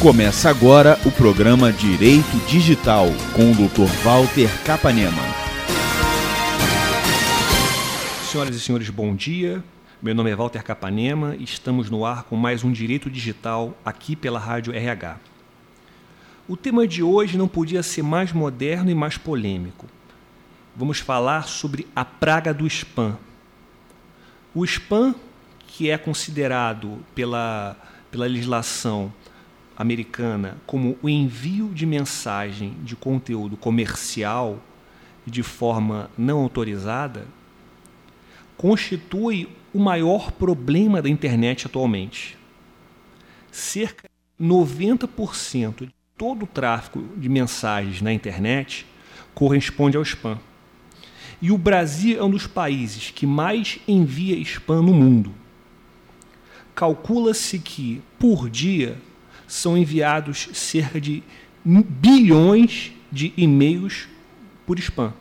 Começa agora o programa Direito Digital com o Dr. Walter Capanema. Senhoras e senhores, bom dia. Meu nome é Walter Capanema e estamos no ar com mais um Direito Digital aqui pela Rádio RH. O tema de hoje não podia ser mais moderno e mais polêmico. Vamos falar sobre a praga do spam. O spam, que é considerado pela legislação americana como o envio de mensagem de conteúdo comercial de forma não autorizada, constitui o maior problema da internet atualmente. Cerca de 90% de todo o tráfego de mensagens na internet corresponde ao spam. E o Brasil é um dos países que mais envia spam no mundo. Calcula-se que, por dia, são enviados cerca de bilhões de e-mails por spam.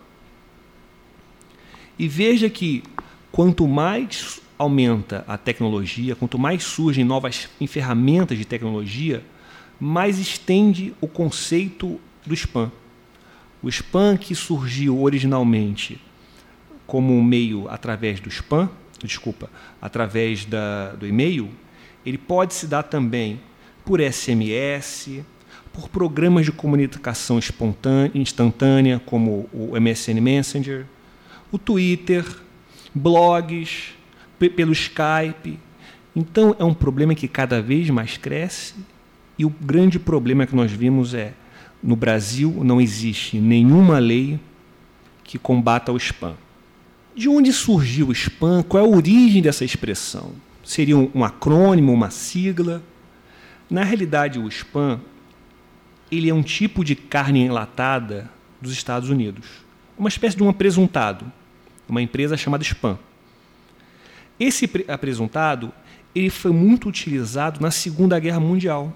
E veja que quanto mais aumenta a tecnologia, quanto mais surgem novas ferramentas de tecnologia, mais estende o conceito do spam. O spam, que surgiu originalmente como um meio através através do e-mail, ele pode se dar também por SMS, por programas de comunicação instantânea, como o MSN Messenger, o Twitter, blogs, pelo Skype. Então, é um problema que cada vez mais cresce, e o grande problema que nós vimos é, no Brasil não existe nenhuma lei que combata o spam. De onde surgiu o spam? Qual é a origem dessa expressão? Seria um acrônimo, uma sigla? Na realidade, o spam ele é um tipo de carne enlatada dos Estados Unidos. Uma espécie de um apresuntado, uma empresa chamada Spam. Esse apresuntado ele foi muito utilizado na Segunda Guerra Mundial.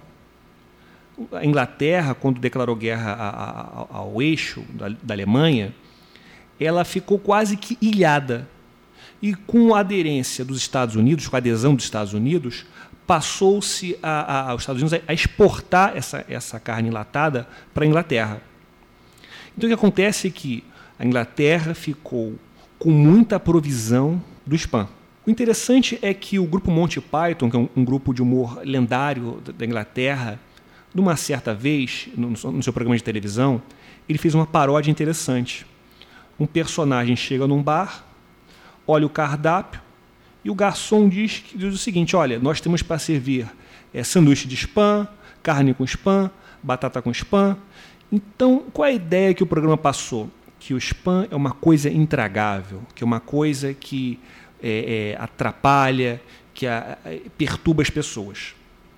A Inglaterra, quando declarou guerra ao eixo da Alemanha, ela ficou quase que ilhada. E com a aderência dos Estados Unidos, com a adesão dos Estados Unidos, passou-se aos Estados Unidos a exportar essa carne enlatada para a Inglaterra. Então, o que acontece é que a Inglaterra ficou com muita provisão do spam. O interessante é que o grupo Monty Python, que é um grupo de humor lendário da Inglaterra, de uma certa vez, no seu programa de televisão, ele fez uma paródia interessante. Um personagem chega num bar, olha o cardápio, e o garçom diz o seguinte: olha, nós temos para servir sanduíche de spam, carne com spam, batata com spam. Então, qual é a ideia que o programa passou? Que o spam é uma coisa intragável, que é uma coisa que atrapalha, que perturba as pessoas.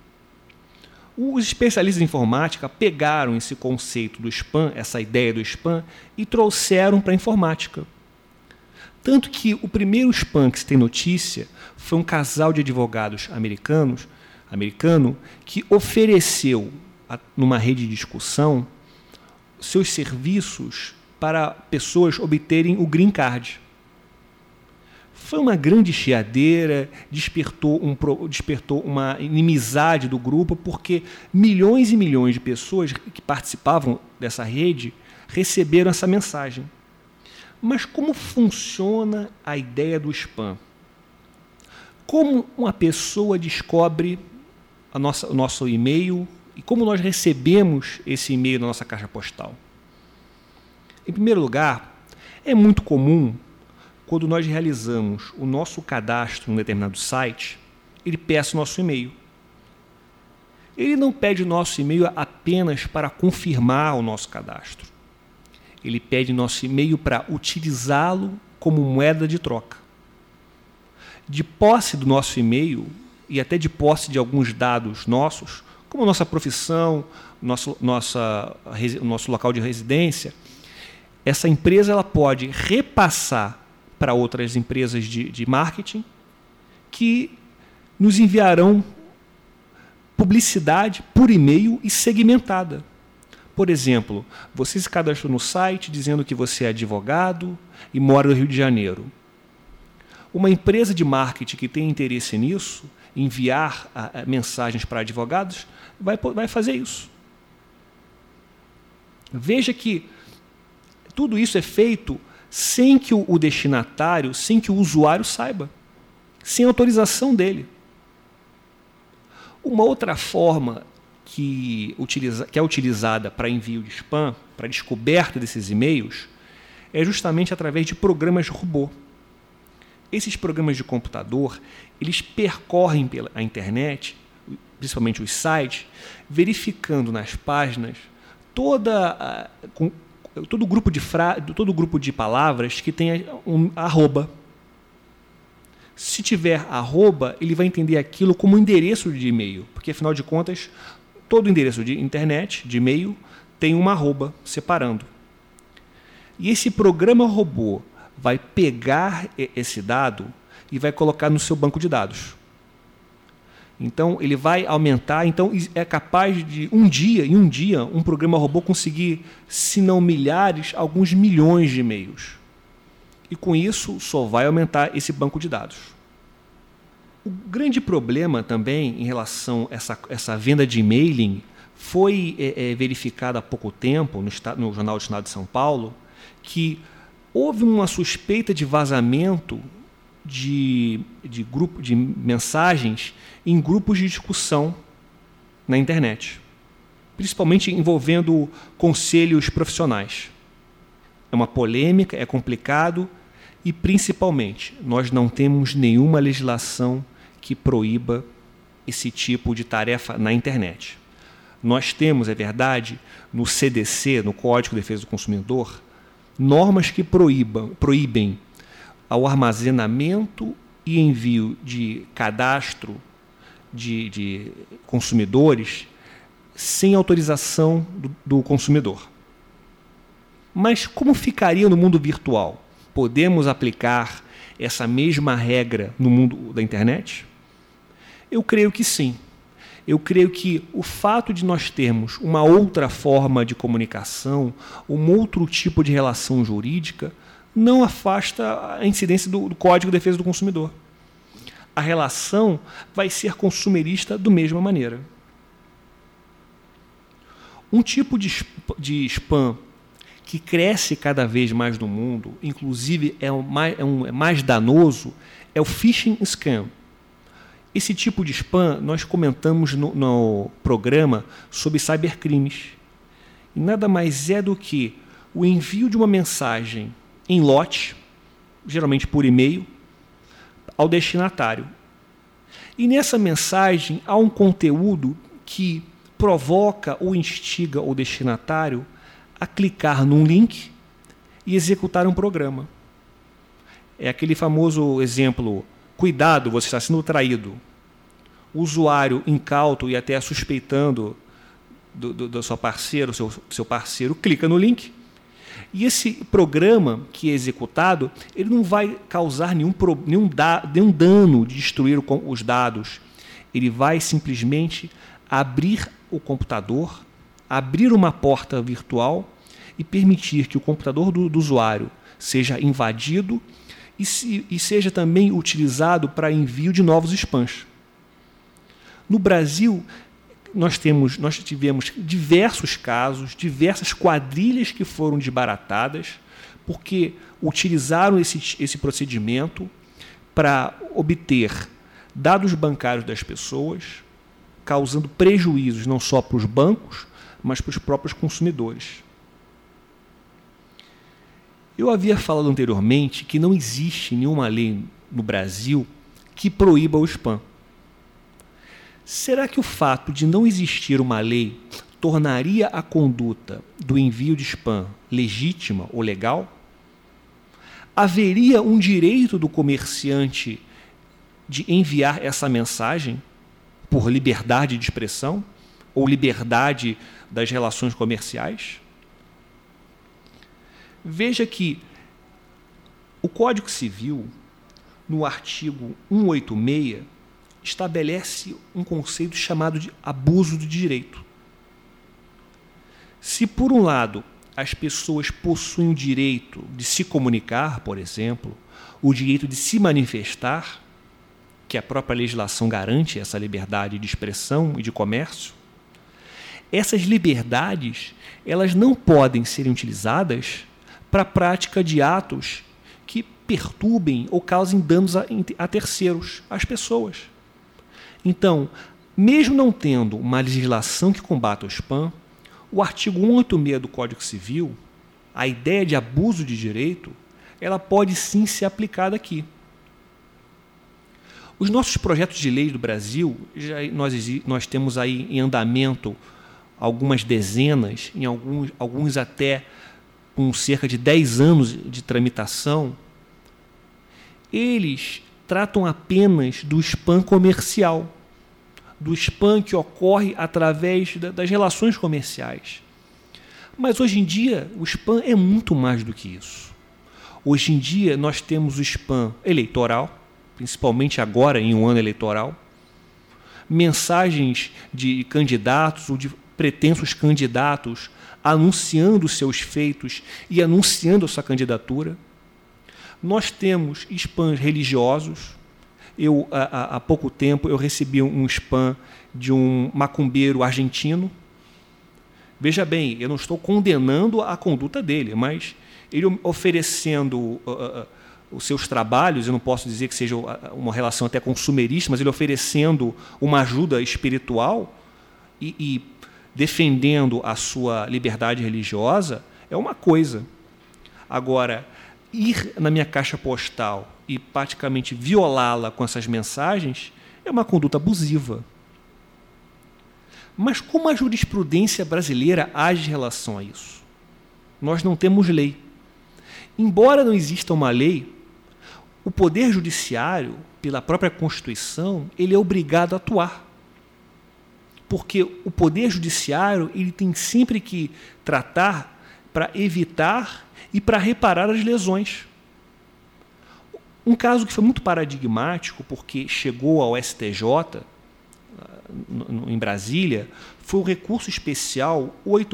Os especialistas em informática pegaram esse conceito do spam, essa ideia do spam, e trouxeram para a informática. Tanto que o primeiro spam que se tem notícia foi um casal de advogados americano que ofereceu, numa rede de discussão, seus serviços para pessoas obterem o green card. Foi uma grande chiadeira, despertou uma inimizade do grupo, porque milhões e milhões de pessoas que participavam dessa rede receberam essa mensagem. Mas como funciona a ideia do spam? Como uma pessoa descobre o nosso e-mail e como nós recebemos esse e-mail na nossa caixa postal? Em primeiro lugar, é muito comum, quando nós realizamos o nosso cadastro em um determinado site, ele peça o nosso e-mail. Ele não pede o nosso e-mail apenas para confirmar o nosso cadastro. Ele pede nosso e-mail para utilizá-lo como moeda de troca. De posse do nosso e-mail e até de posse de alguns dados nossos, como nossa profissão, nosso local de residência, essa empresa ela pode repassar para outras empresas de marketing que nos enviarão publicidade por e-mail e segmentada. Por exemplo, você se cadastrou no site dizendo que você é advogado e mora no Rio de Janeiro. Uma empresa de marketing que tem interesse nisso enviar mensagens para advogados, vai fazer isso. Veja que tudo isso é feito sem que o destinatário, sem que o usuário saiba, sem autorização dele. Uma outra forma que é utilizada para envio de spam, para descoberta desses e-mails, é justamente através de programas robô. Esses programas de computador, eles percorrem pela internet, principalmente os sites, verificando nas páginas todo grupo de palavras que tem um arroba. Se tiver arroba, ele vai entender aquilo como endereço de e-mail, porque, afinal de contas, todo endereço de internet, de e-mail, tem uma arroba separando. E esse programa robô vai pegar esse dado e vai colocar no seu banco de dados. Então, ele vai aumentar. Então, é capaz de, em um dia, um programa robô conseguir, se não milhares, alguns milhões de e-mails. E, com isso, só vai aumentar esse banco de dados. O grande problema também em relação a essa venda de e-mailing foi verificado há pouco tempo no Jornal do Estado de São Paulo, que houve uma suspeita de vazamento de mensagens em grupos de discussão na internet, principalmente envolvendo conselhos profissionais. É uma polêmica, é complicado e, principalmente, nós não temos nenhuma legislação que proíba esse tipo de tarefa na internet. Nós temos, é verdade, no CDC, no Código de Defesa do Consumidor, normas que proíbem o armazenamento e envio de cadastro de consumidores sem autorização do consumidor. Mas como ficaria no mundo virtual? Podemos aplicar essa mesma regra no mundo da internet? Eu creio que sim. Eu creio que o fato de nós termos uma outra forma de comunicação, um outro tipo de relação jurídica, não afasta a incidência do Código de Defesa do Consumidor. A relação vai ser consumerista da mesma maneira. Um tipo de spam que cresce cada vez mais no mundo, inclusive é mais danoso, é o phishing scam. Esse tipo de spam nós comentamos no programa sobre cybercrimes. E nada mais é do que o envio de uma mensagem em lote, geralmente por e-mail, ao destinatário. E nessa mensagem há um conteúdo que provoca ou instiga o destinatário a clicar num link e executar um programa. É aquele famoso exemplo: cuidado, você está sendo traído. O usuário incauto e até suspeitando do seu parceiro, seu parceiro, clica no link. E esse programa que é executado, ele não vai causar nenhum dano de destruir os dados. Ele vai simplesmente abrir o computador, abrir uma porta virtual e permitir que o computador do usuário seja invadido e seja também utilizado para envio de novos spams. No Brasil, nós tivemos diversos casos, diversas quadrilhas que foram desbaratadas porque utilizaram esse procedimento para obter dados bancários das pessoas, causando prejuízos não só para os bancos, mas para os próprios consumidores. Eu havia falado anteriormente que não existe nenhuma lei no Brasil que proíba o spam. Será que o fato de não existir uma lei tornaria a conduta do envio de spam legítima ou legal? Haveria um direito do comerciante de enviar essa mensagem por liberdade de expressão ou liberdade das relações comerciais? Veja que o Código Civil, no artigo 186, estabelece um conceito chamado de abuso de direito. Se, por um lado, as pessoas possuem o direito de se comunicar, por exemplo, o direito de se manifestar, que a própria legislação garante essa liberdade de expressão e de comércio, essas liberdades elas não podem ser utilizadas para a prática de atos que perturbem ou causem danos a terceiros, às pessoas. Então, mesmo não tendo uma legislação que combata o spam, o artigo 186 do Código Civil, a ideia de abuso de direito, ela pode sim ser aplicada aqui. Os nossos projetos de lei do Brasil, nós temos aí em andamento algumas dezenas, em alguns até com cerca de 10 anos de tramitação, eles tratam apenas do spam comercial, do spam que ocorre através das relações comerciais. Mas hoje em dia o spam é muito mais do que isso. Hoje em dia nós temos o spam eleitoral, principalmente agora em um ano eleitoral, mensagens de candidatos ou de pretensos candidatos anunciando seus feitos e anunciando a sua candidatura. Nós temos spams religiosos. Há pouco tempo eu recebi um spam de um macumbeiro argentino. Veja bem, eu não estou condenando a conduta dele, mas ele oferecendo os seus trabalhos, eu não posso dizer que seja uma relação até consumerista, mas ele oferecendo uma ajuda espiritual e defendendo a sua liberdade religiosa, é uma coisa. Agora, ir na minha caixa postal e praticamente violá-la com essas mensagens é uma conduta abusiva. Mas como a jurisprudência brasileira age em relação a isso? Nós não temos lei. Embora não exista uma lei, o Poder Judiciário, pela própria Constituição, ele é obrigado a atuar. Porque o Poder Judiciário ele tem sempre que tratar para evitar e para reparar as lesões. Um caso que foi muito paradigmático, porque chegou ao STJ, em Brasília, foi o recurso especial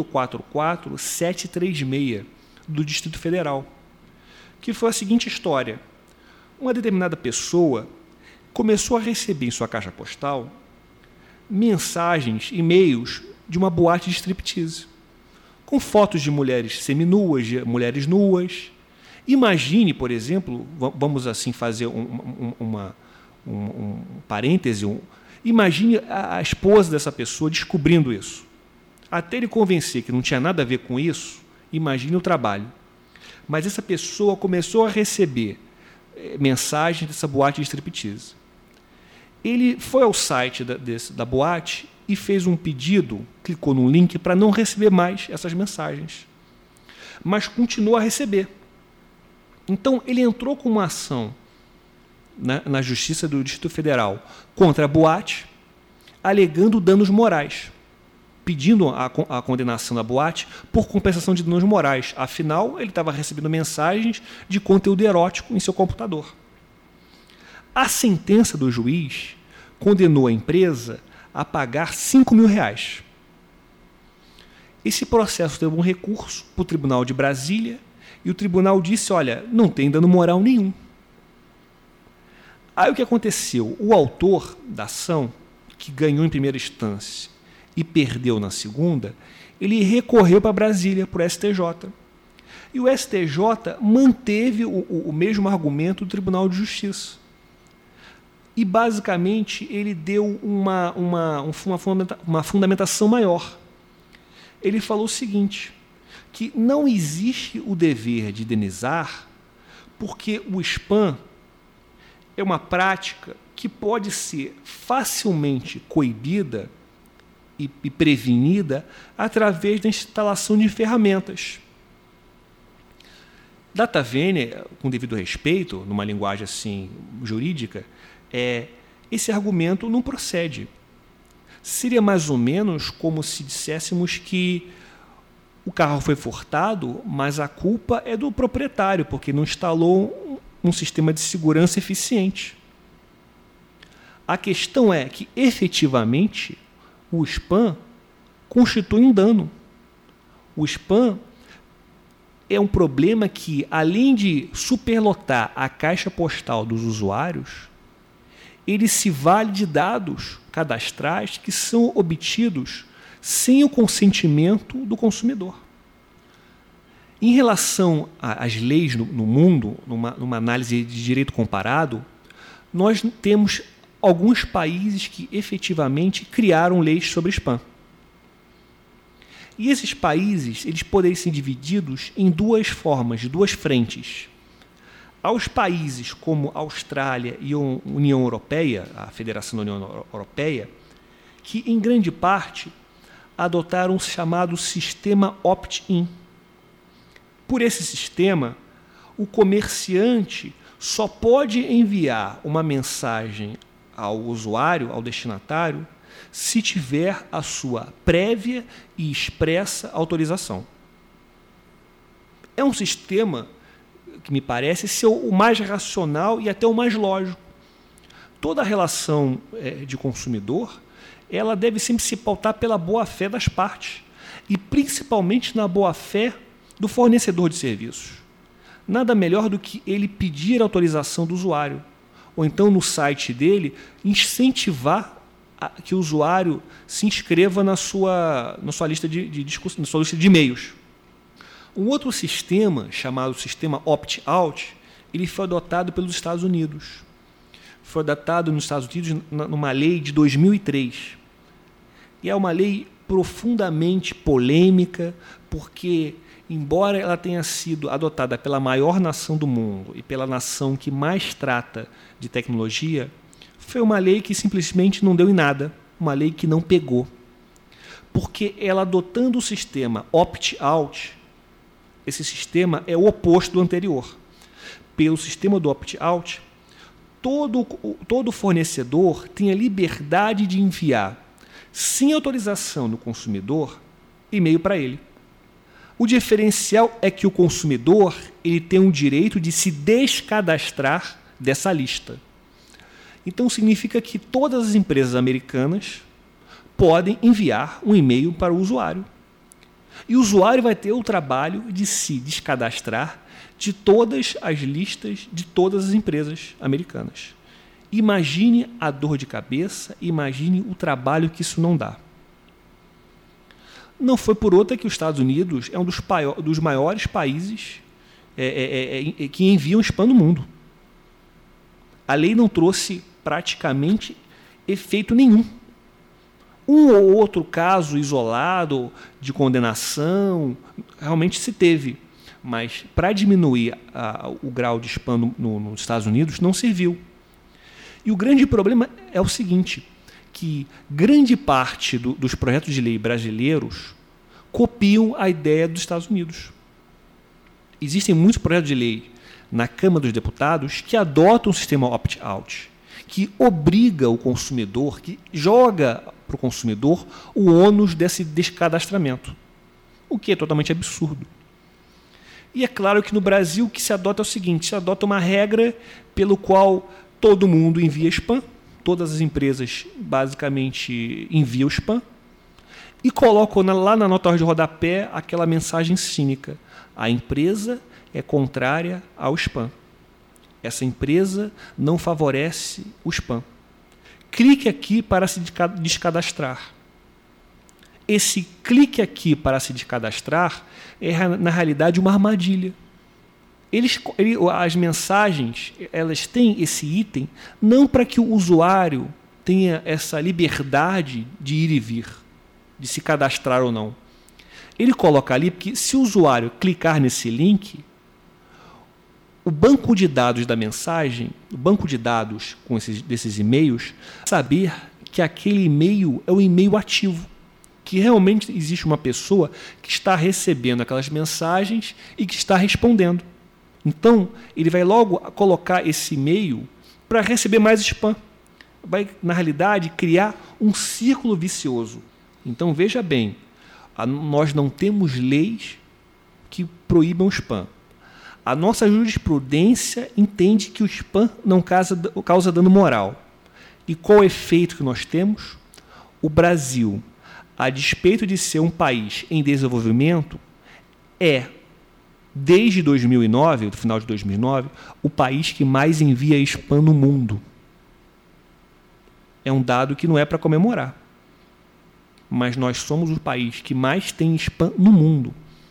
844-736 do Distrito Federal, que foi a seguinte história. Uma determinada pessoa começou a receber em sua caixa postal mensagens, e-mails de uma boate de striptease, com fotos de mulheres seminuas, de mulheres nuas. Imagine, por exemplo, vamos assim fazer um parêntese, imagine a esposa dessa pessoa descobrindo isso. Até ele convencer que não tinha nada a ver com isso, imagine o trabalho. Mas essa pessoa começou a receber mensagens dessa boate de striptease. Ele foi ao site da boate e fez um pedido, clicou no link para não receber mais essas mensagens. Mas continuou a receber. Então, ele entrou com uma ação na Justiça do Distrito Federal contra a boate, alegando danos morais, pedindo a condenação da boate por compensação de danos morais. Afinal, ele estava recebendo mensagens de conteúdo erótico em seu computador. A sentença do juiz condenou a empresa a pagar R$5.000. Esse processo teve um recurso para o Tribunal de Brasília e o tribunal disse, olha, não tem dano moral nenhum. Aí o que aconteceu? O autor da ação, que ganhou em primeira instância e perdeu na segunda, ele recorreu para Brasília, para o STJ. E o STJ manteve o mesmo argumento do Tribunal de Justiça. E, basicamente, ele deu uma fundamentação maior. Ele falou o seguinte, que não existe o dever de indenizar porque o spam é uma prática que pode ser facilmente coibida e prevenida através da instalação de ferramentas. Data vênia, com devido respeito, numa linguagem assim jurídica, esse argumento não procede. Seria mais ou menos como se disséssemos que o carro foi furtado, mas a culpa é do proprietário, porque não instalou um sistema de segurança eficiente. A questão é que, efetivamente, o spam constitui um dano. O spam é um problema que, além de superlotar a caixa postal dos usuários, ele se vale de dados cadastrais que são obtidos sem o consentimento do consumidor. Em relação às leis no mundo, numa análise de direito comparado, nós temos alguns países que efetivamente criaram leis sobre spam. E esses países eles podem ser divididos em duas formas, de duas frentes. Aos países como a Austrália e a União Europeia, a Federação da União Europeia, que em grande parte adotaram o chamado sistema opt-in. Por esse sistema, o comerciante só pode enviar uma mensagem ao usuário, ao destinatário, se tiver a sua prévia e expressa autorização. É um sistema que me parece ser o mais racional e até o mais lógico. Toda relação de consumidor, ela deve sempre se pautar pela boa-fé das partes, e principalmente na boa-fé do fornecedor de serviços. Nada melhor do que ele pedir a autorização do usuário, ou então no site dele incentivar que o usuário se inscreva na sua lista na sua lista de e-mails. Um outro sistema, chamado sistema opt-out, ele foi adotado pelos Estados Unidos. Foi adotado nos Estados Unidos numa lei de 2003. E é uma lei profundamente polêmica, porque, embora ela tenha sido adotada pela maior nação do mundo e pela nação que mais trata de tecnologia, foi uma lei que simplesmente não deu em nada, uma lei que não pegou. Porque ela, adotando o sistema opt-out, esse sistema é o oposto do anterior. Pelo sistema do opt-out, todo fornecedor tem a liberdade de enviar, sem autorização do consumidor, e-mail para ele. O diferencial é que o consumidor ele tem o direito de se descadastrar dessa lista. Então, significa que todas as empresas americanas podem enviar um e-mail para o usuário. E o usuário vai ter o trabalho de se descadastrar de todas as listas de todas as empresas americanas. Imagine a dor de cabeça, imagine o trabalho que isso não dá. Não foi por outra que os Estados Unidos é um dos maiores países que enviam spam no mundo. A lei não trouxe praticamente efeito nenhum. Um ou outro caso isolado de condenação realmente se teve, mas para diminuir o grau de spam nos Estados Unidos não serviu. E o grande problema é o seguinte, que grande parte dos projetos de lei brasileiros copiam a ideia dos Estados Unidos. Existem muitos projetos de lei na Câmara dos Deputados que adotam o sistema opt-out, que obriga o consumidor, que joga para o consumidor o ônus desse descadastramento, o que é totalmente absurdo. E é claro que no Brasil o que se adota é o seguinte, se adota uma regra pelo qual todo mundo envia spam, todas as empresas basicamente enviam spam, e colocam lá na nota de rodapé aquela mensagem cínica: a empresa é contrária ao spam. Essa empresa não favorece o spam. Clique aqui para se descadastrar. Esse clique aqui para se descadastrar é, na realidade, uma armadilha. As mensagens elas têm esse item não para que o usuário tenha essa liberdade de ir e vir, de se cadastrar ou não. Ele coloca ali porque, se o usuário clicar nesse link, o banco de dados da mensagem, o banco de dados desses e-mails, saber que aquele e-mail é um e-mail ativo, que realmente existe uma pessoa que está recebendo aquelas mensagens e que está respondendo. Então, ele vai logo colocar esse e-mail para receber mais spam. Vai, na realidade, criar um círculo vicioso. Então, veja bem, nós não temos leis que proíbam o spam. A nossa jurisprudência entende que o spam não causa dano moral. E qual o efeito que nós temos? O Brasil, a despeito de ser um país em desenvolvimento, desde 2009, do final de 2009, o país que mais envia spam no mundo. é um dado que não é para comemorar. Mas nós somos o país que mais tem spam no mundo.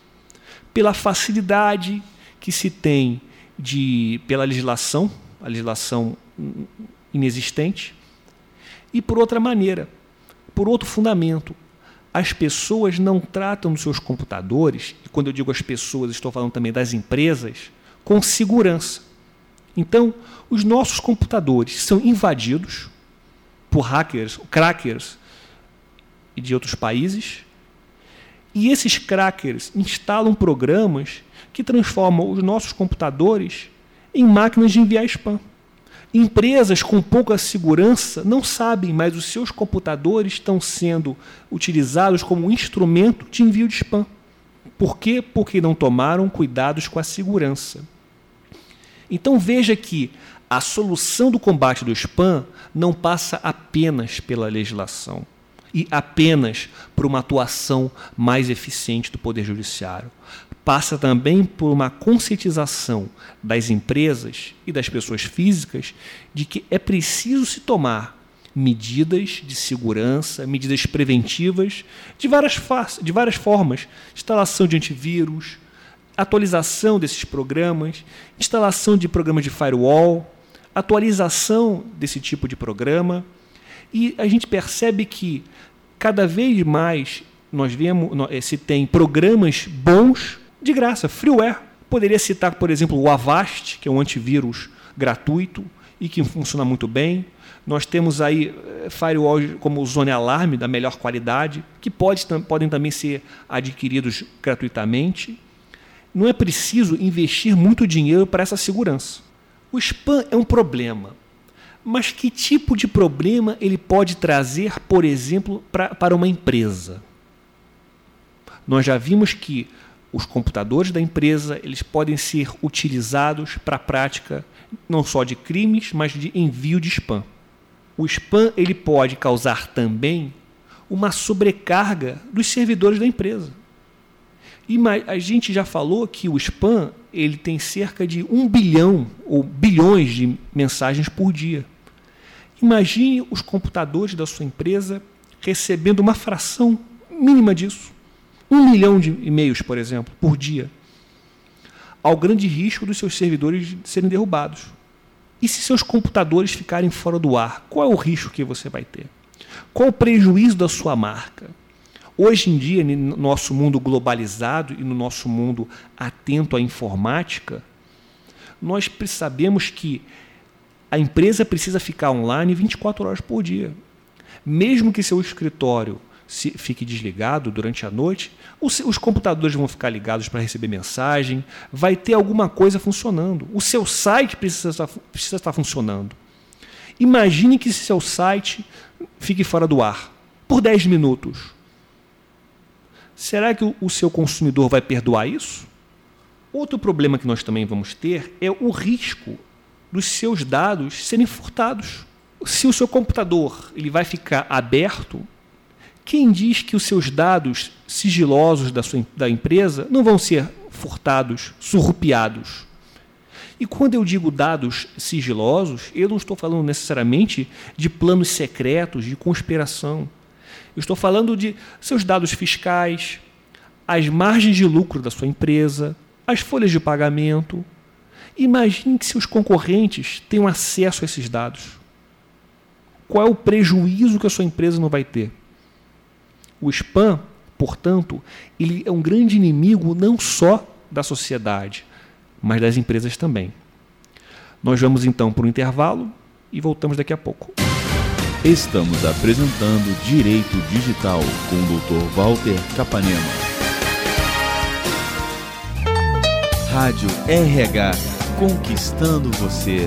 Pela facilidade que se tem pela legislação, a legislação inexistente, e por outra maneira, por outro fundamento. As pessoas não tratam os seus computadores, e quando eu digo as pessoas, estou falando também das empresas, com segurança. Então, os nossos computadores são invadidos por hackers, crackers de outros países, e esses crackers instalam programas que transformam os nossos computadores em máquinas de enviar spam. Empresas com pouca segurança não sabem, mas os seus computadores estão sendo utilizados como um instrumento de envio de spam. Por quê? Porque não tomaram cuidados com a segurança. Então veja que a solução do combate do spam não passa apenas pela legislação e apenas por uma atuação mais eficiente do Poder Judiciário. Passa também por uma conscientização das empresas e das pessoas físicas de que é preciso se tomar medidas de segurança, medidas preventivas de várias formas. Instalação de antivírus, atualização desses programas, instalação de programas de firewall, atualização desse tipo de programa. E a gente percebe que cada vez mais se tem programas bons de graça, freeware. Poderia citar, por exemplo, o Avast, que é um antivírus gratuito e que funciona muito bem. Nós temos aí firewalls como o Zone Alarm, da melhor qualidade, que podem também ser adquiridos gratuitamente. Não é preciso investir muito dinheiro para essa segurança. O spam é um problema, mas que tipo de problema ele pode trazer, por exemplo, para uma empresa? Nós já vimos que os computadores da empresa eles podem ser utilizados para a prática não só de crimes, mas de envio de spam. O spam ele pode causar também uma sobrecarga dos servidores da empresa. E a gente já falou que o spam ele tem cerca de 1 bilhão ou bilhões de mensagens por dia. Imagine os computadores da sua empresa recebendo uma fração mínima disso. 1 milhão de e-mails, por exemplo, por dia. Ao grande risco dos seus servidores serem derrubados. E se seus computadores ficarem fora do ar, qual é o risco que você vai ter? Qual o prejuízo da sua marca? Hoje em dia, no nosso mundo globalizado e no nosso mundo atento à informática, nós sabemos que a empresa precisa ficar online 24 horas por dia. Mesmo que seu escritório fique desligado durante a noite, os computadores vão ficar ligados para receber mensagem, vai ter alguma coisa funcionando. O seu site precisa estar funcionando. Imagine que seu site fique fora do ar por 10 minutos. Será que o seu consumidor vai perdoar isso? Outro problema que nós também vamos ter é o risco dos seus dados serem furtados. Se o seu computador ele vai ficar aberto, quem diz que os seus dados sigilosos da empresa não vão ser furtados, surrupiados? E quando eu digo dados sigilosos, eu não estou falando necessariamente de planos secretos, de conspiração. Eu estou falando de seus dados fiscais, as margens de lucro da sua empresa, as folhas de pagamento. Imagine que seus concorrentes tenham acesso a esses dados. Qual é o prejuízo que a sua empresa não vai ter? O spam, portanto, ele é um grande inimigo não só da sociedade, mas das empresas também. Nós vamos então para o intervalo e voltamos daqui a pouco. Estamos apresentando Direito Digital com o Dr. Walter Capanema. Rádio RH, conquistando você.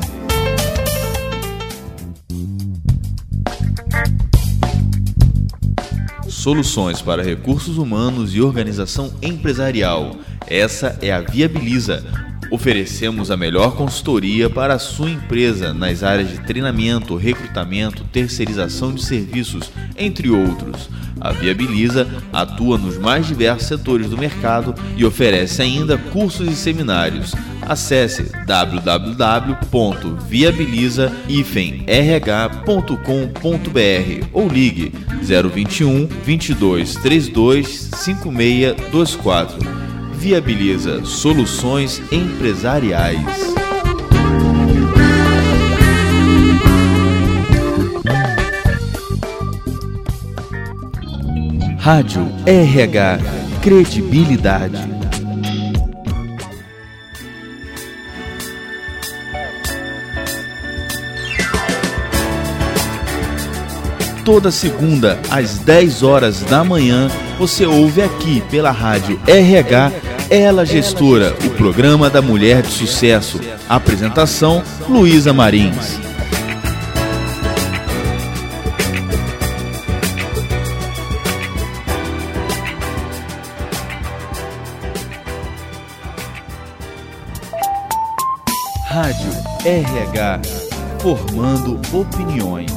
Soluções para recursos humanos e organização empresarial. Essa é a Viabiliza, Oferecemos a melhor consultoria para a sua empresa nas áreas de treinamento, recrutamento, terceirização de serviços, entre outros. A Viabiliza atua nos mais diversos setores do mercado e oferece ainda cursos e seminários. Acesse www.viabiliza-rh.com.br ou ligue 021 22 32 5624. Viabiliza Soluções Empresariais. Rádio RH, credibilidade. Toda segunda, às 10 horas da manhã, você ouve aqui pela Rádio RH, Ela Gestora, o programa da mulher de sucesso. Apresentação, Luísa Marins. Rádio RH, formando opiniões.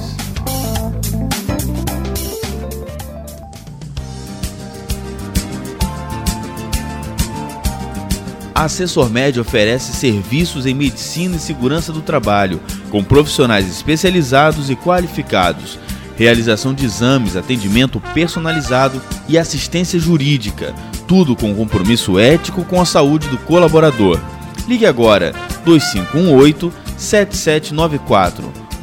A AssessorMed oferece serviços em medicina e segurança do trabalho, com profissionais especializados e qualificados, realização de exames, atendimento personalizado e assistência jurídica, tudo com compromisso ético com a saúde do colaborador. Ligue agora 2518-7794,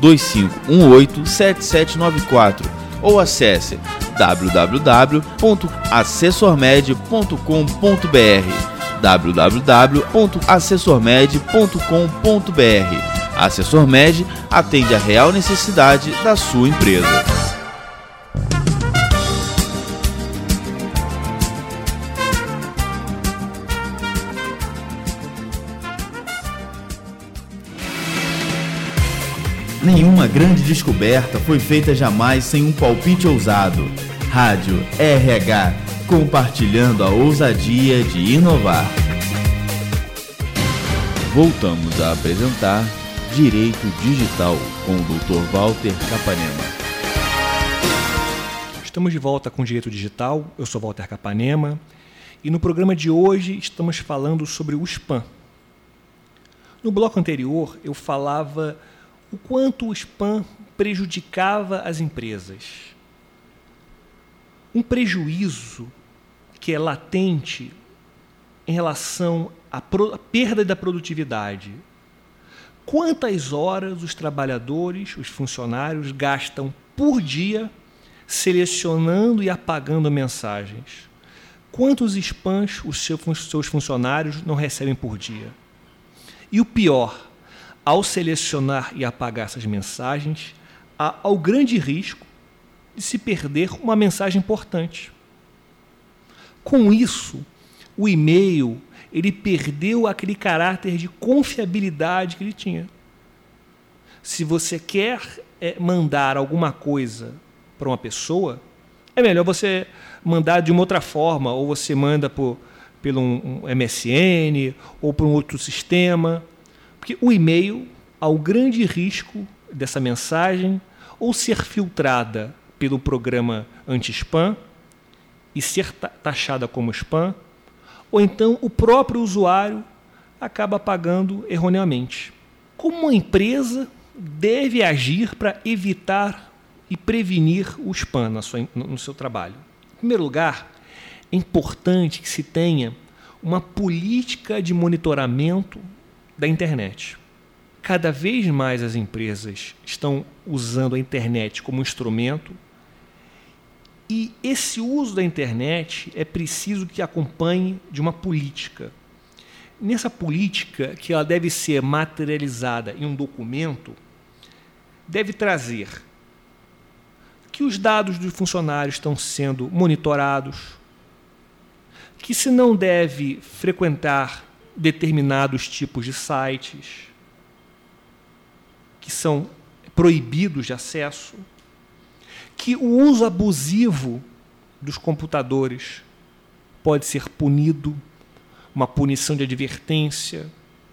2518-7794 ou acesse www.assessormed.com.br www.assessormed.com.br. A AssessorMed atende a real necessidade da sua empresa. Nenhuma grande descoberta foi feita jamais sem um palpite ousado. Rádio RH, compartilhando a ousadia de inovar. Voltamos a apresentar Direito Digital com o Dr. Walter Capanema. Estamos de volta com Direito Digital, eu sou Walter Capanema e no programa de hoje estamos falando sobre o spam. No bloco anterior eu falava o quanto o spam prejudicava as empresas. Um prejuízo que é latente em relação à perda da produtividade. Quantas horas os trabalhadores, os funcionários, gastam por dia selecionando e apagando mensagens? Quantos spams os seus funcionários não recebem por dia? E o pior, ao selecionar e apagar essas mensagens, há o grande risco de se perder uma mensagem importante. Com isso, o e-mail ele perdeu aquele caráter de confiabilidade que ele tinha. Se você quer mandar alguma coisa para uma pessoa, é melhor você mandar de uma outra forma, ou você manda pelo um MSN ou por um outro sistema, porque o e-mail há o grande risco dessa mensagem ou ser filtrada pelo programa anti-spam e ser taxada como spam, ou então o próprio usuário acaba pagando erroneamente. Como uma empresa deve agir para evitar e prevenir o spam no seu trabalho? Em primeiro lugar, é importante que se tenha uma política de monitoramento da internet. Cada vez mais as empresas estão usando a internet como instrumento e esse uso da internet é preciso que acompanhe de uma política. Nessa política, que ela deve ser materializada em um documento, deve trazer que os dados dos funcionários estão sendo monitorados, que se não deve frequentar determinados tipos de sites, que são proibidos de acesso, que o uso abusivo dos computadores pode ser punido, uma punição de advertência,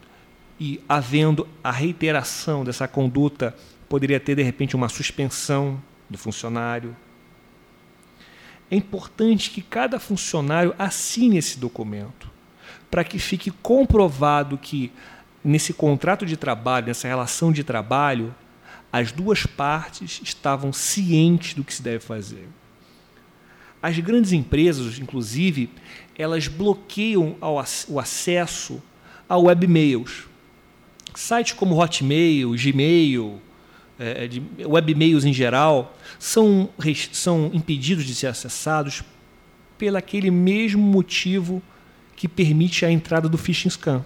e, havendo a reiteração dessa conduta, poderia ter, de repente, uma suspensão do funcionário. É importante que cada funcionário assine esse documento, para que fique comprovado que, nesse contrato de trabalho, nessa relação de trabalho, as duas partes estavam cientes do que se deve fazer. As grandes empresas, inclusive, elas bloqueiam o acesso a webmails. Sites como Hotmail, Gmail, webmails em geral, são impedidos de ser acessados pelo aquele mesmo motivo que permite a entrada do phishing scam.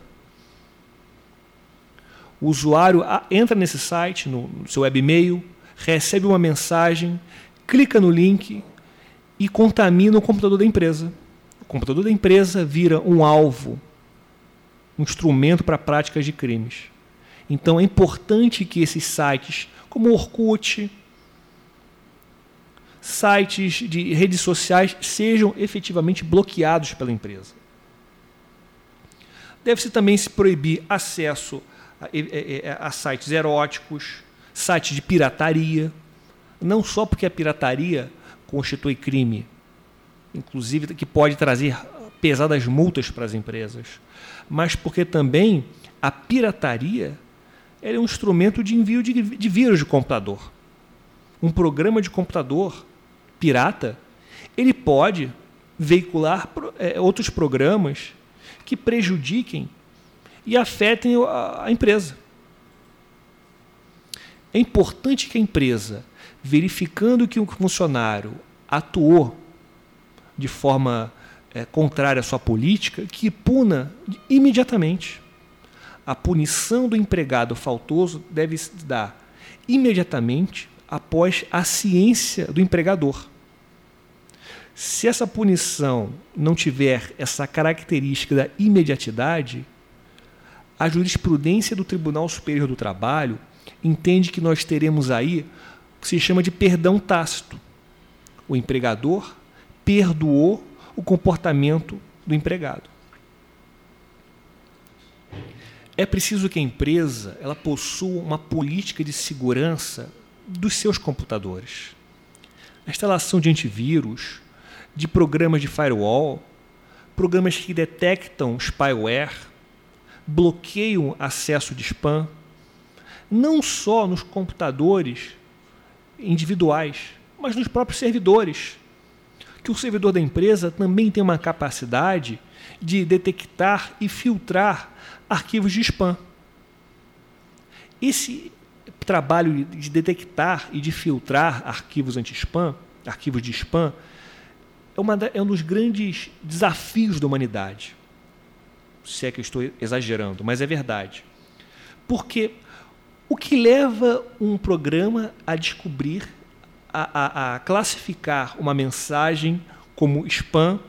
O usuário entra nesse site, no seu webmail, recebe uma mensagem, clica no link e contamina o computador da empresa. O computador da empresa vira um alvo, um instrumento para práticas de crimes. Então é importante que esses sites, como o Orkut, sites de redes sociais, sejam efetivamente bloqueados pela empresa. Deve-se também se proibir acesso a sites eróticos, sites de pirataria, não só porque a pirataria constitui crime, inclusive que pode trazer pesadas multas para as empresas, mas porque também a pirataria é um instrumento de envio de vírus de computador. Um programa de computador pirata, ele pode veicular outros programas que prejudiquem e afetem a empresa. É importante que a empresa, verificando que o funcionário atuou de forma contrária à sua política, que puna imediatamente. A punição do empregado faltoso deve se dar imediatamente após a ciência do empregador. Se essa punição não tiver essa característica da imediatidade, a jurisprudência do Tribunal Superior do Trabalho entende que nós teremos aí o que se chama de perdão tácito. O empregador perdoou o comportamento do empregado. É preciso que a empresa ela possua uma política de segurança dos seus computadores. A instalação de antivírus, de programas de firewall, programas que detectam spyware, bloqueiam acesso de spam, não só nos computadores individuais, mas nos próprios servidores. Que o servidor da empresa também tem uma capacidade de detectar e filtrar arquivos de spam. Esse trabalho de detectar e de filtrar arquivos anti-spam, arquivos de spam, é um dos grandes desafios da humanidade. Se é que eu estou exagerando, mas é verdade. Porque o que leva um programa a descobrir, a classificar uma mensagem como spam?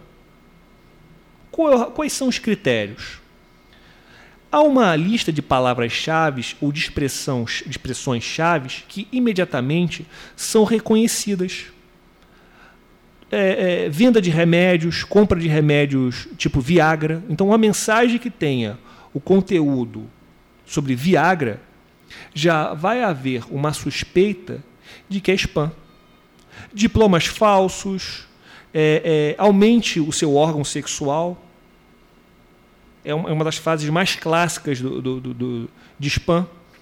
Quais são os critérios? Há uma lista de palavras-chave ou de expressões-chave que imediatamente são reconhecidas. Venda de remédios, compra de remédios tipo Viagra. Então, uma mensagem que tenha o conteúdo sobre Viagra, já vai haver uma suspeita de que é spam. Diplomas falsos, aumente o seu órgão sexual. É uma das fases mais clássicas de spam.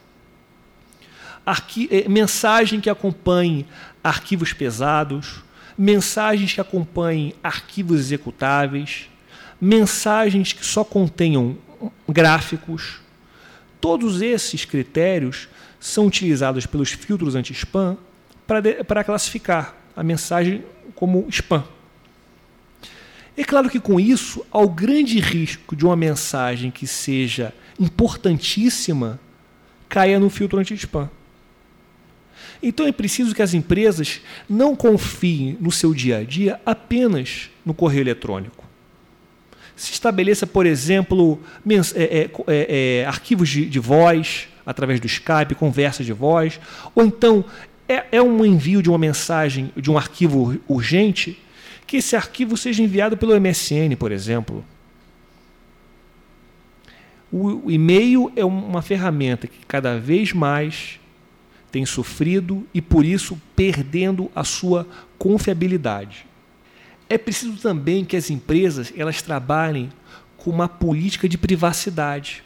Mensagem que acompanhe arquivos pesados, mensagens que acompanhem arquivos executáveis, mensagens que só contenham gráficos. Todos esses critérios são utilizados pelos filtros anti-spam para classificar a mensagem como spam. É claro que com isso há o grande risco de uma mensagem que seja importantíssima caia no filtro anti-spam. Então é preciso que as empresas não confiem no seu dia a dia apenas no correio eletrônico. Se estabeleça, por exemplo, arquivos de voz através do Skype, conversas de voz, ou então um envio de uma mensagem, de um arquivo urgente, que esse arquivo seja enviado pelo MSN, por exemplo. O e-mail é uma ferramenta que cada vez mais tem sofrido e, por isso, perdendo a sua confiabilidade. É preciso também que as empresas elas trabalhem com uma política de privacidade.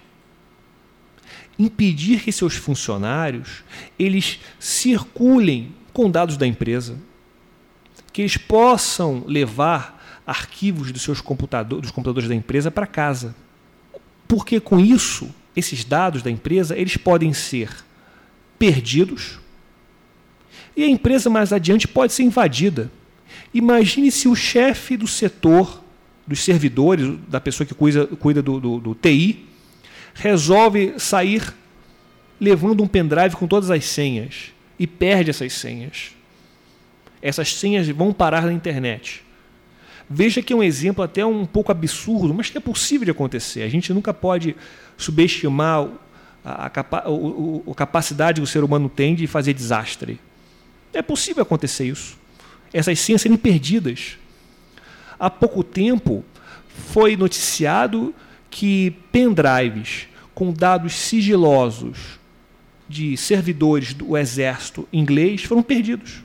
Impedir que seus funcionários eles circulem com dados da empresa, que eles possam levar arquivos dos computadores da empresa para casa. Porque com isso, esses dados da empresa eles podem ser perdidos e a empresa mais adiante pode ser invadida. Imagine se o chefe do setor, dos servidores, da pessoa que cuida do TI, resolve sair levando um pendrive com todas as senhas e perde essas senhas. Essas senhas vão parar na internet. Veja que é um exemplo até um pouco absurdo, mas que é possível de acontecer. A gente nunca pode subestimar a capacidade que o ser humano tem de fazer desastre. É possível acontecer isso. Essas senhas serem perdidas. Há pouco tempo foi noticiado que pendrives com dados sigilosos de servidores do exército inglês foram perdidos.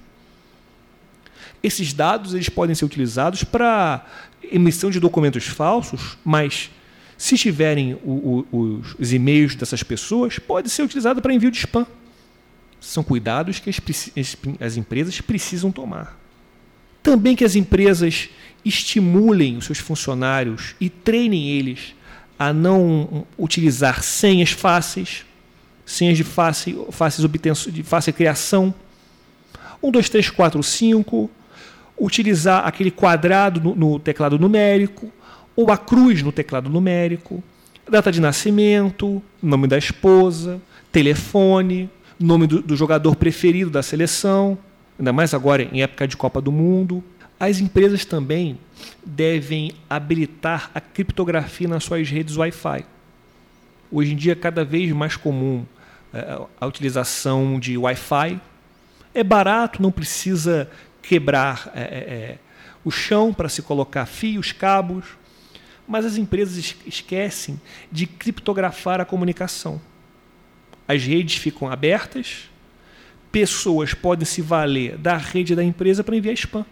Esses dados eles podem ser utilizados para emissão de documentos falsos, mas se tiverem os e-mails dessas pessoas, pode ser utilizado para envio de spam. São cuidados que as empresas precisam tomar. Também que as empresas estimulem os seus funcionários e treinem eles a não utilizar senhas fáceis, senhas de fácil criação, 1, 2, 3, 4, 5, utilizar aquele quadrado no teclado numérico, ou a cruz no teclado numérico, data de nascimento, nome da esposa, telefone, nome do jogador preferido da seleção, ainda mais agora em época de Copa do Mundo. As empresas também devem habilitar a criptografia nas suas redes Wi-Fi. Hoje em dia é cada vez mais comum a utilização de Wi-Fi. É barato, não precisa quebrar o chão para se colocar fios, cabos, mas as empresas esquecem de criptografar a comunicação. As redes ficam abertas, pessoas podem se valer da rede da empresa para enviar spam.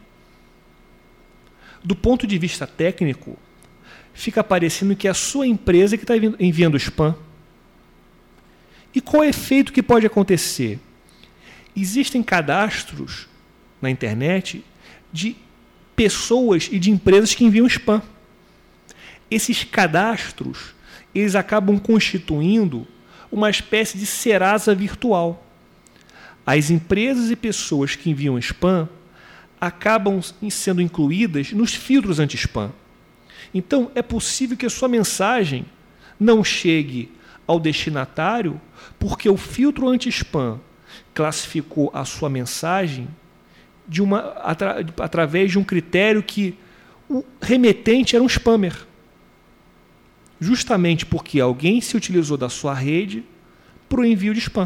Do ponto de vista técnico, fica parecendo que é a sua empresa que está enviando spam. E qual é o efeito que pode acontecer? Existem cadastros na internet de pessoas e de empresas que enviam spam. Esses cadastros eles acabam constituindo uma espécie de Serasa virtual. As empresas e pessoas que enviam spam acabam sendo incluídas nos filtros anti-spam. Então, é possível que a sua mensagem não chegue ao destinatário porque o filtro anti-spam classificou a sua mensagem através de um critério que o remetente era um spammer. Justamente porque alguém se utilizou da sua rede para o envio de spam.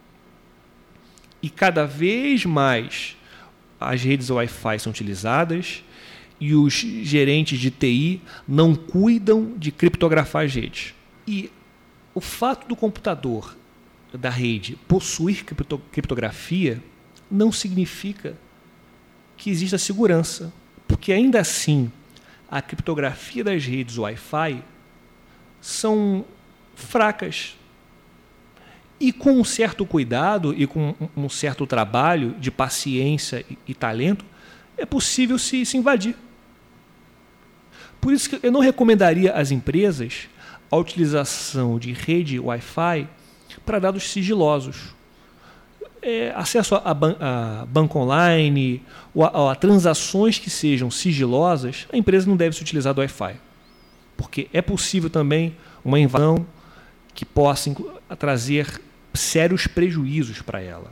E cada vez mais as redes Wi-Fi são utilizadas e os gerentes de TI não cuidam de criptografar as redes. E o fato do computador da rede possuir criptografia não significa que exista segurança, porque ainda assim a criptografia das redes Wi-Fi são fracas. E com um certo cuidado e com um certo trabalho de paciência e talento, é possível se invadir. Por isso que eu não recomendaria às empresas a utilização de rede Wi-Fi para dados sigilosos. Acesso a banco online ou a transações que sejam sigilosas, a empresa não deve se utilizar do Wi-Fi. Porque é possível também uma invasão que possa trazer sérios prejuízos para ela.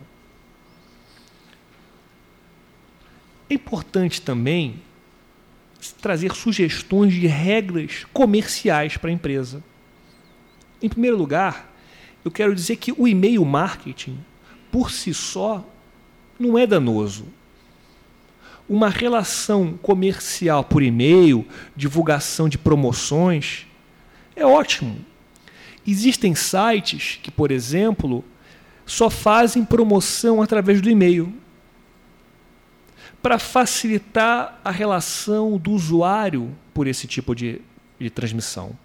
É importante também trazer sugestões de regras comerciais para a empresa. Em primeiro lugar, eu quero dizer que o e-mail marketing, por si só, não é danoso. Uma relação comercial por e-mail, divulgação de promoções, é ótimo. Existem sites que, por exemplo, só fazem promoção através do e-mail, para facilitar a relação do usuário por esse tipo de transmissão.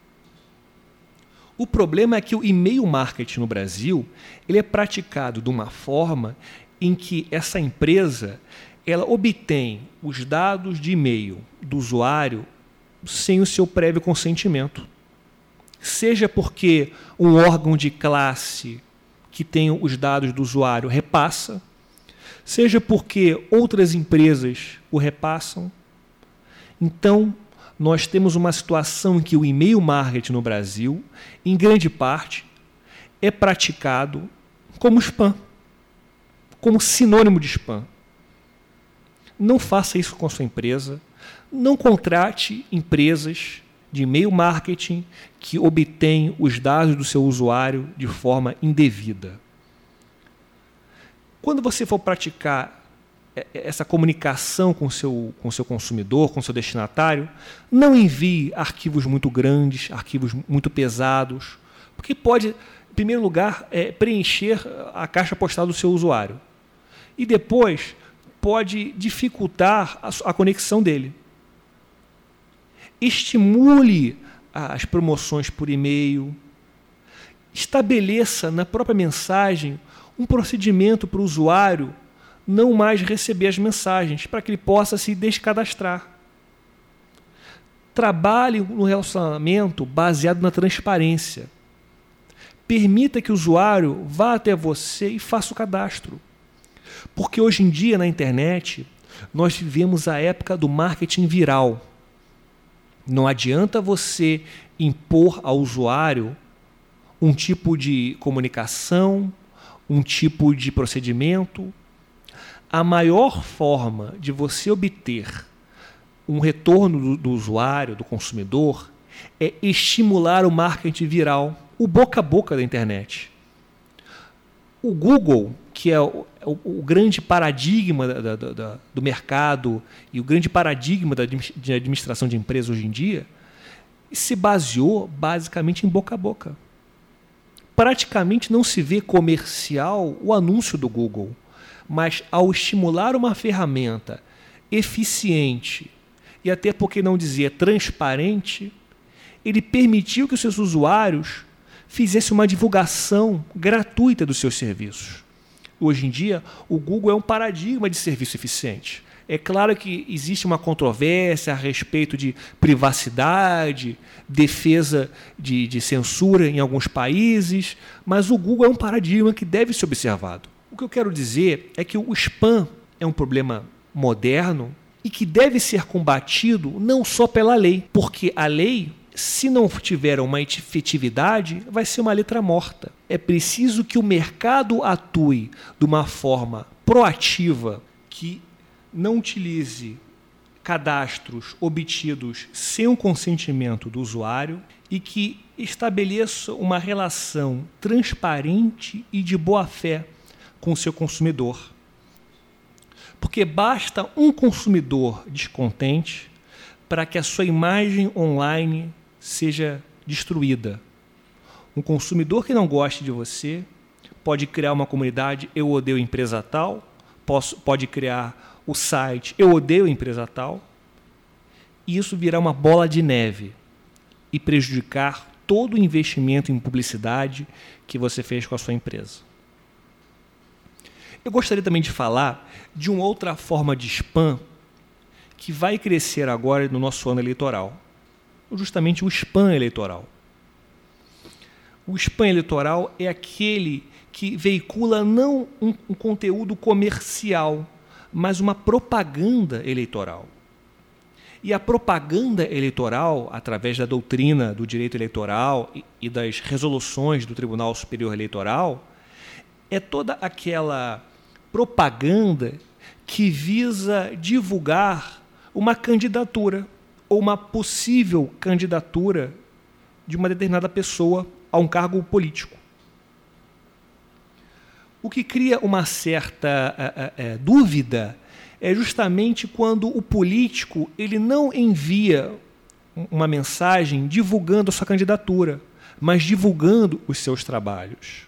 O problema é que o e-mail marketing no Brasil ele é praticado de uma forma em que essa empresa ela obtém os dados de e-mail do usuário sem o seu prévio consentimento. Seja porque um órgão de classe que tem os dados do usuário repassa, seja porque outras empresas o repassam. Então, nós temos uma situação em que o e-mail marketing no Brasil, em grande parte, é praticado como spam, como sinônimo de spam. Não faça isso com a sua empresa, não contrate empresas de e-mail marketing que obtêm os dados do seu usuário de forma indevida. Quando você for praticar essa comunicação com o seu consumidor, com o seu destinatário, não envie arquivos muito grandes, arquivos muito pesados, porque pode, em primeiro lugar, preencher a caixa postal do seu usuário. E depois pode dificultar a conexão dele. Estimule as promoções por e-mail. Estabeleça na própria mensagem um procedimento para o usuário não mais receber as mensagens, para que ele possa se descadastrar. Trabalhe no relacionamento baseado na transparência. Permita que o usuário vá até você e faça o cadastro. Porque hoje em dia, na internet, nós vivemos a época do marketing viral. Não adianta você impor ao usuário um tipo de comunicação, um tipo de procedimento. A maior forma de você obter um retorno do usuário, do consumidor, é estimular o marketing viral, o boca a boca da internet. O Google, que é o grande paradigma do mercado e o grande paradigma da administração de empresas hoje em dia, se baseou basicamente em boca a boca. Praticamente não se vê comercial o anúncio do Google, mas ao estimular uma ferramenta eficiente e até por que não dizer transparente, ele permitiu que os seus usuários fizessem uma divulgação gratuita dos seus serviços. Hoje em dia, o Google é um paradigma de serviço eficiente. É claro que existe uma controvérsia a respeito de privacidade, defesa de censura em alguns países, mas o Google é um paradigma que deve ser observado. O que eu quero dizer é que o spam é um problema moderno e que deve ser combatido não só pela lei, porque a lei, se não tiver uma efetividade, vai ser uma letra morta. É preciso que o mercado atue de uma forma proativa, que não utilize cadastros obtidos sem o consentimento do usuário e que estabeleça uma relação transparente e de boa-fé com o seu consumidor. Porque basta um consumidor descontente para que a sua imagem online seja destruída. Um consumidor que não goste de você pode criar uma comunidade "Eu odeio empresa tal", pode criar o site "Eu odeio empresa tal", e isso virá uma bola de neve e prejudicar todo o investimento em publicidade que você fez com a sua empresa. Eu gostaria também de falar de uma outra forma de spam que vai crescer agora no nosso ano eleitoral. Justamente o spam eleitoral. O spam eleitoral é aquele que veicula não um conteúdo comercial, mas uma propaganda eleitoral. E a propaganda eleitoral, através da doutrina do direito eleitoral e das resoluções do Tribunal Superior Eleitoral, é toda aquela propaganda que visa divulgar uma candidatura ou uma possível candidatura de uma determinada pessoa a um cargo político. O que cria uma certa dúvida é justamente quando o político ele não envia uma mensagem divulgando a sua candidatura, mas divulgando os seus trabalhos.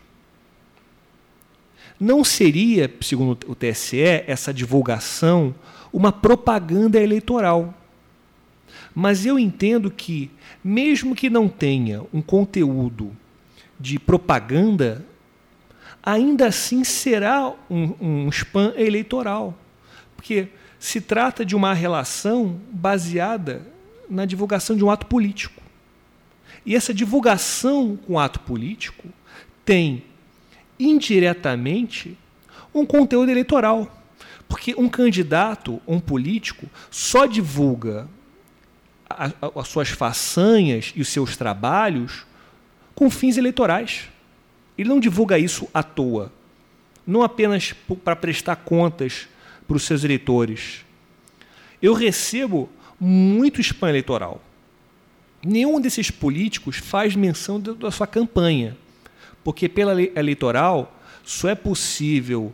Não seria, segundo o TSE, essa divulgação uma propaganda eleitoral. Mas eu entendo que, mesmo que não tenha um conteúdo de propaganda, ainda assim será um spam eleitoral. Porque se trata de uma relação baseada na divulgação de um ato político. E essa divulgação com ato político tem, indiretamente, um conteúdo eleitoral. Porque um candidato, um político, só divulga as suas façanhas e os seus trabalhos com fins eleitorais. Ele não divulga isso à toa, não apenas para prestar contas para os seus eleitores. Eu recebo muito spam eleitoral. Nenhum desses políticos faz menção da sua campanha, porque pela lei eleitoral só é possível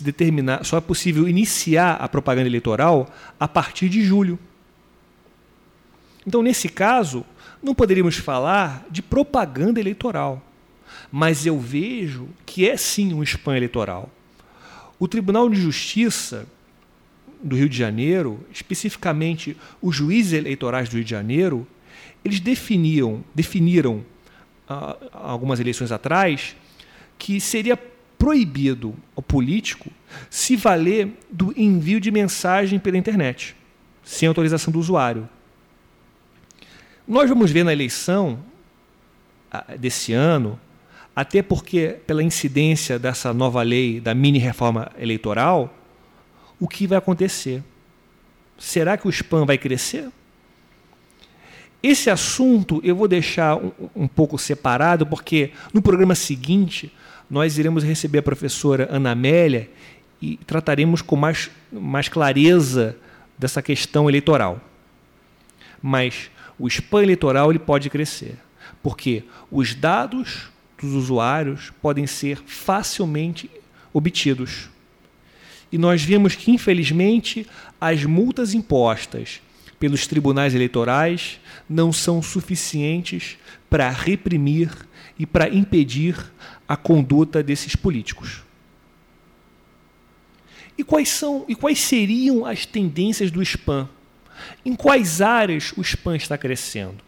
iniciar a propaganda eleitoral a partir de julho. Então, nesse caso, não poderíamos falar de propaganda eleitoral, mas eu vejo que é sim um spam eleitoral. O Tribunal de Justiça do Rio de Janeiro, especificamente os juízes eleitorais do Rio de Janeiro, eles definiram algumas eleições atrás que seria proibido ao político se valer do envio de mensagem pela internet, sem autorização do usuário. Nós vamos ver na eleição desse ano, até porque, pela incidência dessa nova lei, da mini-reforma eleitoral, o que vai acontecer? Será que o spam vai crescer? Esse assunto eu vou deixar um pouco separado, porque no programa seguinte nós iremos receber a professora Ana Amélia e trataremos com mais clareza dessa questão eleitoral. Mas o spam eleitoral ele pode crescer, porque os dados dos usuários podem ser facilmente obtidos. E nós vemos que, infelizmente, as multas impostas pelos tribunais eleitorais não são suficientes para reprimir e para impedir a conduta desses políticos. E quais seriam as tendências do spam? Em quais áreas o spam está crescendo?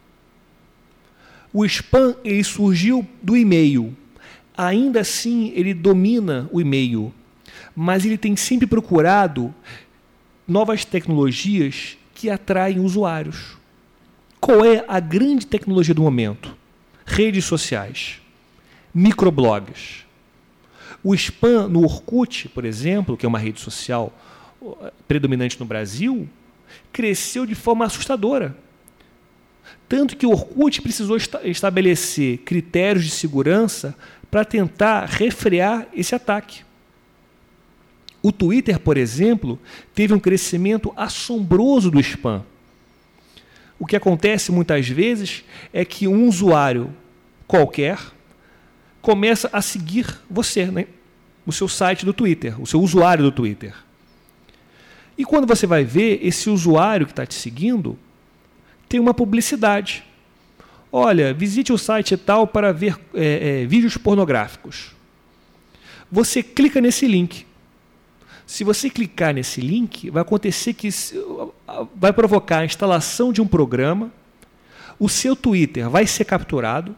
O spam ele surgiu do e-mail. Ainda assim, ele domina o e-mail, mas ele tem sempre procurado novas tecnologias que atraem usuários. Qual é a grande tecnologia do momento? Redes sociais, microblogs. O spam no Orkut, por exemplo, que é uma rede social predominante no Brasil, cresceu de forma assustadora. Tanto que o Orkut precisou estabelecer critérios de segurança para tentar refrear esse ataque. O Twitter, por exemplo, teve um crescimento assombroso do spam. O que acontece muitas vezes é que um usuário qualquer começa a seguir você, né? O seu site do Twitter, o seu usuário do Twitter. E quando você vai ver, esse usuário que está te seguindo tem uma publicidade. Olha, visite o site tal para ver vídeos pornográficos. Você clica nesse link. Se você clicar nesse link, vai acontecer que vai provocar a instalação de um programa, o seu Twitter vai ser capturado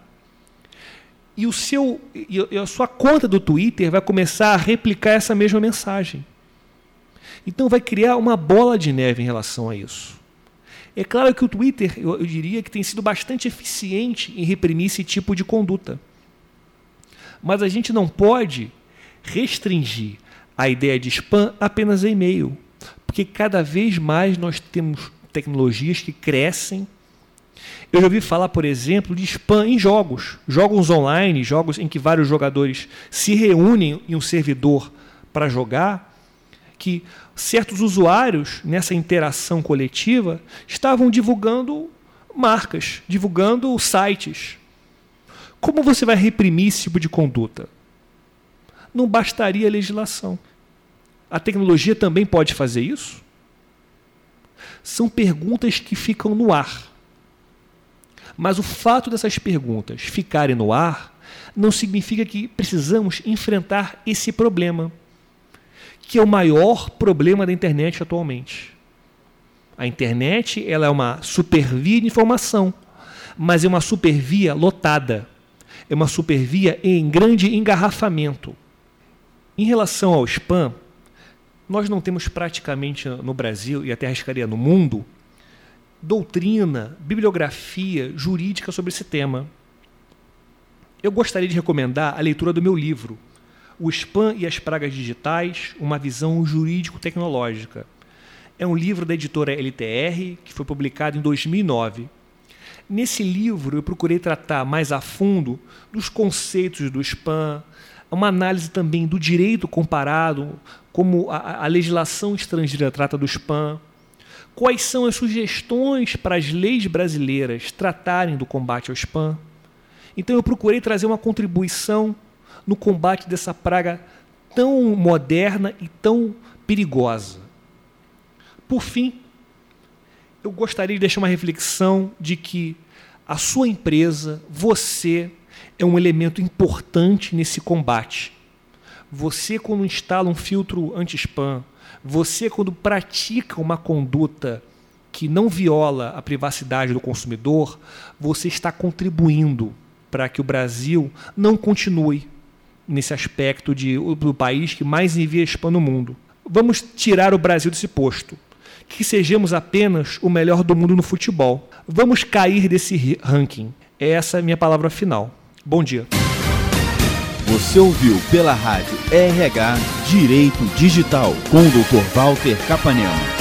e a sua conta do Twitter vai começar a replicar essa mesma mensagem. Então vai criar uma bola de neve em relação a isso. É claro que o Twitter, eu diria que tem sido bastante eficiente em reprimir esse tipo de conduta. Mas a gente não pode restringir a ideia de spam apenas a e-mail, porque cada vez mais nós temos tecnologias que crescem. Eu já ouvi falar, por exemplo, de spam em jogos online, jogos em que vários jogadores se reúnem em um servidor para jogar, que certos usuários, nessa interação coletiva, estavam divulgando marcas, divulgando sites. Como você vai reprimir esse tipo de conduta? Não bastaria a legislação. A tecnologia também pode fazer isso? São perguntas que ficam no ar. Mas o fato dessas perguntas ficarem no ar não significa que precisamos enfrentar esse problema, que é o maior problema da internet atualmente. A internet ela é uma supervia de informação, mas é uma supervia lotada. É uma supervia em grande engarrafamento. Em relação ao spam, nós não temos praticamente no Brasil, e até arriscaria no mundo, doutrina, bibliografia jurídica sobre esse tema. Eu gostaria de recomendar a leitura do meu livro, O Spam e as Pragas Digitais, uma visão jurídico-tecnológica. É um livro da editora LTR, que foi publicado em 2009. Nesse livro, eu procurei tratar mais a fundo dos conceitos do spam, uma análise também do direito comparado, como a legislação estrangeira trata do spam, quais são as sugestões para as leis brasileiras tratarem do combate ao spam. Então, eu procurei trazer uma contribuição no combate dessa praga tão moderna e tão perigosa. Por fim, eu gostaria de deixar uma reflexão de que a sua empresa, você, é um elemento importante nesse combate. Você, quando instala um filtro anti-spam, você, quando pratica uma conduta que não viola a privacidade do consumidor, você está contribuindo para que o Brasil não continue nesse aspecto do país que mais envia spam no mundo. Vamos tirar o Brasil desse posto. Que sejamos apenas o melhor do mundo no futebol. Vamos cair desse ranking. Essa é a minha palavra final. Bom dia. Você ouviu pela rádio RH Direito Digital com o Dr. Walter Capanema.